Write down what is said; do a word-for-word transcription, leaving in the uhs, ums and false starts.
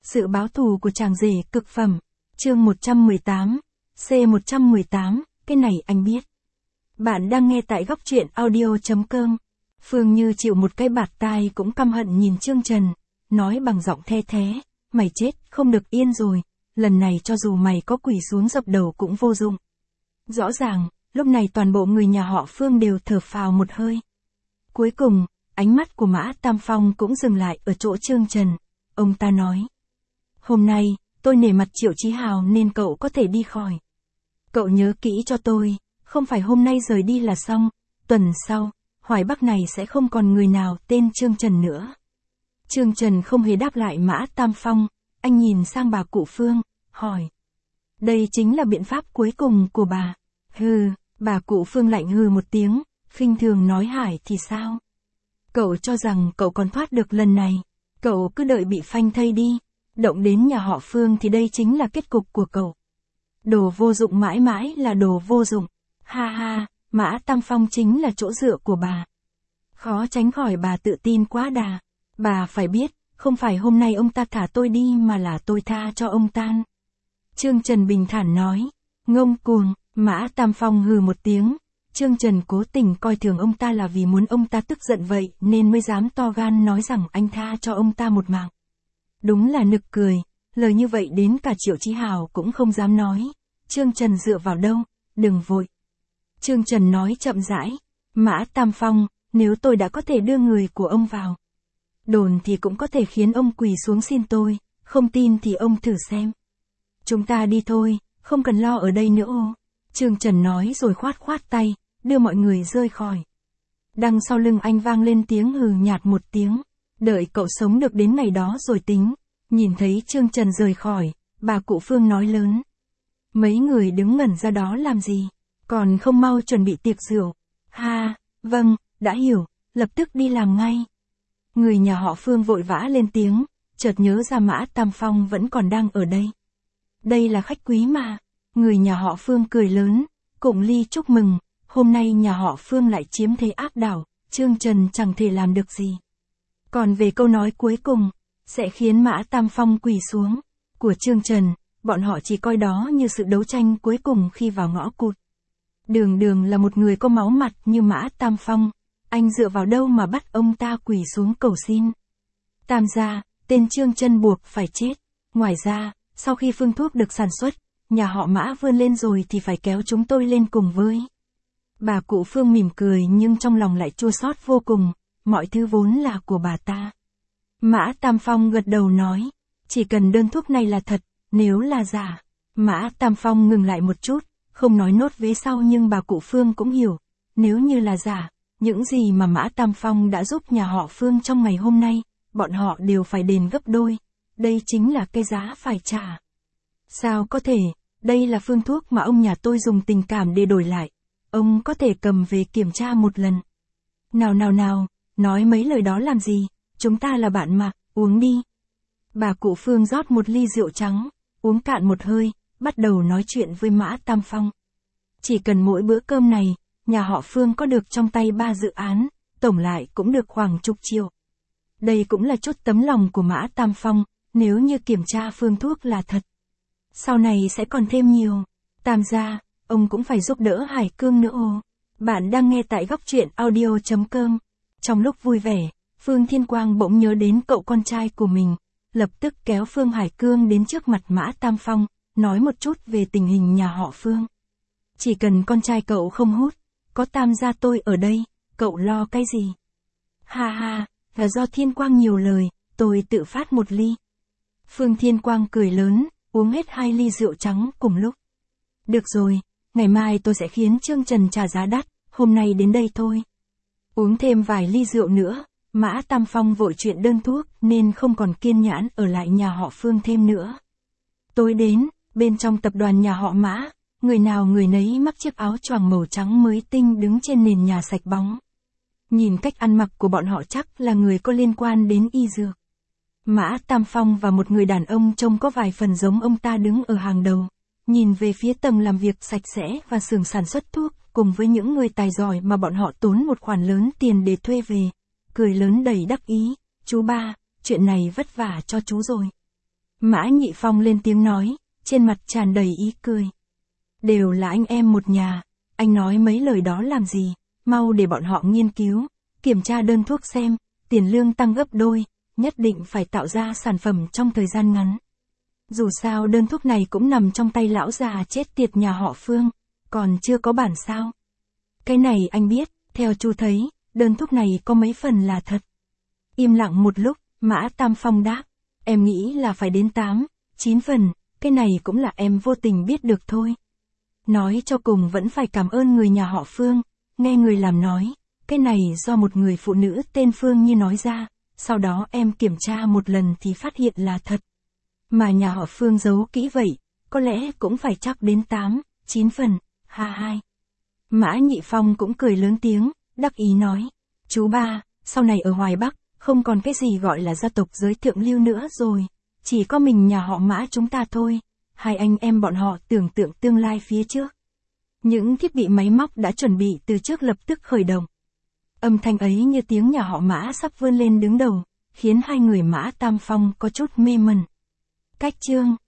Sự báo thù của chàng rể cực phẩm. Chương một trăm mười tám. C một trăm mười tám, cái này anh biết. Bạn đang nghe tại góc truyện audio chấm com. Phương Như chịu một cái bạt tai cũng căm hận nhìn Trương Trần, nói bằng giọng the thé, mày chết, không được yên rồi, lần này cho dù mày có quỳ xuống dập đầu cũng vô dụng. Rõ ràng, lúc này toàn bộ người nhà họ Phương đều thở phào một hơi. Cuối cùng, ánh mắt của Mã Tam Phong cũng dừng lại ở chỗ Trương Trần. Ông ta nói, hôm nay, tôi nể mặt Triệu Chí Hào nên cậu có thể đi khỏi. Cậu nhớ kỹ cho tôi, không phải hôm nay rời đi là xong, tuần sau, Hoài Bắc này sẽ không còn người nào tên Trương Trần nữa. Trương Trần không hề đáp lại Mã Tam Phong, anh nhìn sang bà cụ Phương, hỏi. Đây chính là biện pháp cuối cùng của bà. Hừ, bà cụ Phương lạnh hừ một tiếng, khinh thường nói Hải thì sao? Cậu cho rằng cậu còn thoát được lần này, cậu cứ đợi bị phanh thây đi, động đến nhà họ Phương thì đây chính là kết cục của cậu. Đồ vô dụng mãi mãi là đồ vô dụng, ha ha, Mã Tam Phong chính là chỗ dựa của bà. Khó tránh khỏi bà tự tin quá đà, bà phải biết, không phải hôm nay ông ta thả tôi đi mà là tôi tha cho ông tan. Trương Trần bình thản nói, ngông cuồng, Mã Tam Phong hừ một tiếng. Trương Trần cố tình coi thường ông ta là vì muốn ông ta tức giận vậy nên mới dám to gan nói rằng anh tha cho ông ta một mạng. Đúng là nực cười, lời như vậy đến cả Triệu Chí Hào cũng không dám nói. Trương Trần dựa vào đâu, đừng vội. Trương Trần nói chậm rãi, Mã Tam Phong, nếu tôi đã có thể đưa người của ông vào đồn thì cũng có thể khiến ông quỳ xuống xin tôi, không tin thì ông thử xem. Chúng ta đi thôi, không cần lo ở đây nữa ô. Trương Trần nói rồi khoát khoát tay, đưa mọi người rơi khỏi. Đằng sau lưng anh vang lên tiếng hừ nhạt một tiếng, đợi cậu sống được đến ngày đó rồi tính. Nhìn thấy Trương Trần rời khỏi, bà cụ Phương nói lớn. Mấy người đứng ngẩn ra đó làm gì, còn không mau chuẩn bị tiệc rượu. Ha, vâng, đã hiểu, lập tức đi làm ngay. Người nhà họ Phương vội vã lên tiếng, chợt nhớ ra Mã Tam Phong vẫn còn đang ở đây. Đây là khách quý mà. Người nhà họ Phương cười lớn, cùng ly chúc mừng, hôm nay nhà họ Phương lại chiếm thế áp đảo, Trương Trần chẳng thể làm được gì. Còn về câu nói cuối cùng, sẽ khiến Mã Tam Phong quỳ xuống, của Trương Trần, bọn họ chỉ coi đó như sự đấu tranh cuối cùng khi vào ngõ cụt. Đường Đường là một người có máu mặt như Mã Tam Phong, anh dựa vào đâu mà bắt ông ta quỳ xuống cầu xin. Tam gia, tên Trương Trần buộc phải chết. Ngoài ra, sau khi phương thuốc được sản xuất, nhà họ Mã vươn lên rồi thì phải kéo chúng tôi lên cùng với. Bà cụ Phương mỉm cười nhưng trong lòng lại chua xót vô cùng, mọi thứ vốn là của bà ta. Mã Tam Phong gật đầu nói, chỉ cần đơn thuốc này là thật, nếu là giả. Mã Tam Phong ngừng lại một chút, không nói nốt vế sau nhưng bà cụ Phương cũng hiểu, nếu như là giả, những gì mà Mã Tam Phong đã giúp nhà họ Phương trong ngày hôm nay, bọn họ đều phải đền gấp đôi, đây chính là cái giá phải trả. Sao có thể, đây là phương thuốc mà ông nhà tôi dùng tình cảm để đổi lại, ông có thể cầm về kiểm tra một lần. Nào nào nào, nói mấy lời đó làm gì, chúng ta là bạn mà, uống đi. Bà cụ Phương rót một ly rượu trắng, uống cạn một hơi, bắt đầu nói chuyện với Mã Tam Phong. Chỉ cần mỗi bữa cơm này, nhà họ Phương có được trong tay ba dự án, tổng lại cũng được khoảng chục triệu. Đây cũng là chút tấm lòng của Mã Tam Phong, nếu như kiểm tra phương thuốc là thật. Sau này sẽ còn thêm nhiều. Tam gia, ông cũng phải giúp đỡ Hải Cương nữa ô. Bạn đang nghe tại góc truyện audio chấm com. Trong lúc vui vẻ, Phương Thiên Quang bỗng nhớ đến cậu con trai của mình, lập tức kéo Phương Hải Cương đến trước mặt Mã Tam Phong, nói một chút về tình hình nhà họ Phương. Chỉ cần con trai cậu không hút, có Tam gia tôi ở đây, cậu lo cái gì? Ha ha, là do Thiên Quang nhiều lời, tôi tự phát một ly. Phương Thiên Quang cười lớn, uống hết hai ly rượu trắng cùng lúc. Được rồi, ngày mai tôi sẽ khiến Trương Trần trả giá đắt, hôm nay đến đây thôi. Uống thêm vài ly rượu nữa, Mã Tam Phong vội chuyện đơn thuốc nên không còn kiên nhẫn ở lại nhà họ Phương thêm nữa. Tối đến, bên trong tập đoàn nhà họ Mã, người nào người nấy mắc chiếc áo choàng màu trắng mới tinh đứng trên nền nhà sạch bóng. Nhìn cách ăn mặc của bọn họ chắc là người có liên quan đến y dược. Mã Tam Phong và một người đàn ông trông có vài phần giống ông ta đứng ở hàng đầu, nhìn về phía tầng làm việc sạch sẽ và xưởng sản xuất thuốc, cùng với những người tài giỏi mà bọn họ tốn một khoản lớn tiền để thuê về, cười lớn đầy đắc ý, chú ba, chuyện này vất vả cho chú rồi. Mã Nhị Phong lên tiếng nói, trên mặt tràn đầy ý cười. Đều là anh em một nhà, anh nói mấy lời đó làm gì, mau để bọn họ nghiên cứu, kiểm tra đơn thuốc xem, tiền lương tăng gấp đôi, nhất định phải tạo ra sản phẩm trong thời gian ngắn. Dù sao đơn thuốc này cũng nằm trong tay lão già chết tiệt nhà họ Phương, còn chưa có bản sao. Cái này anh biết, theo chú thấy, đơn thuốc này có mấy phần là thật. Im lặng một lúc, Mã Tam Phong đáp, em nghĩ là phải đến tám, chín phần, cái này cũng là em vô tình biết được thôi. Nói cho cùng vẫn phải cảm ơn người nhà họ Phương, nghe người làm nói, cái này do một người phụ nữ tên Phương Như nói ra, sau đó em kiểm tra một lần thì phát hiện là thật. Mà nhà họ Phương giấu kỹ vậy, có lẽ cũng phải chắc đến tám, chín phần, ha hai. Mã Nhị Phong cũng cười lớn tiếng, đắc ý nói, chú ba, sau này ở Hoài Bắc, không còn cái gì gọi là gia tộc giới thượng lưu nữa rồi, chỉ có mình nhà họ Mã chúng ta thôi, hai anh em bọn họ tưởng tượng tương lai phía trước. Những thiết bị máy móc đã chuẩn bị từ trước lập tức khởi động. Âm thanh ấy như tiếng nhà họ Mã sắp vươn lên đứng đầu, khiến hai người Mã Tam Phong có chút mê mẩn. Cách chương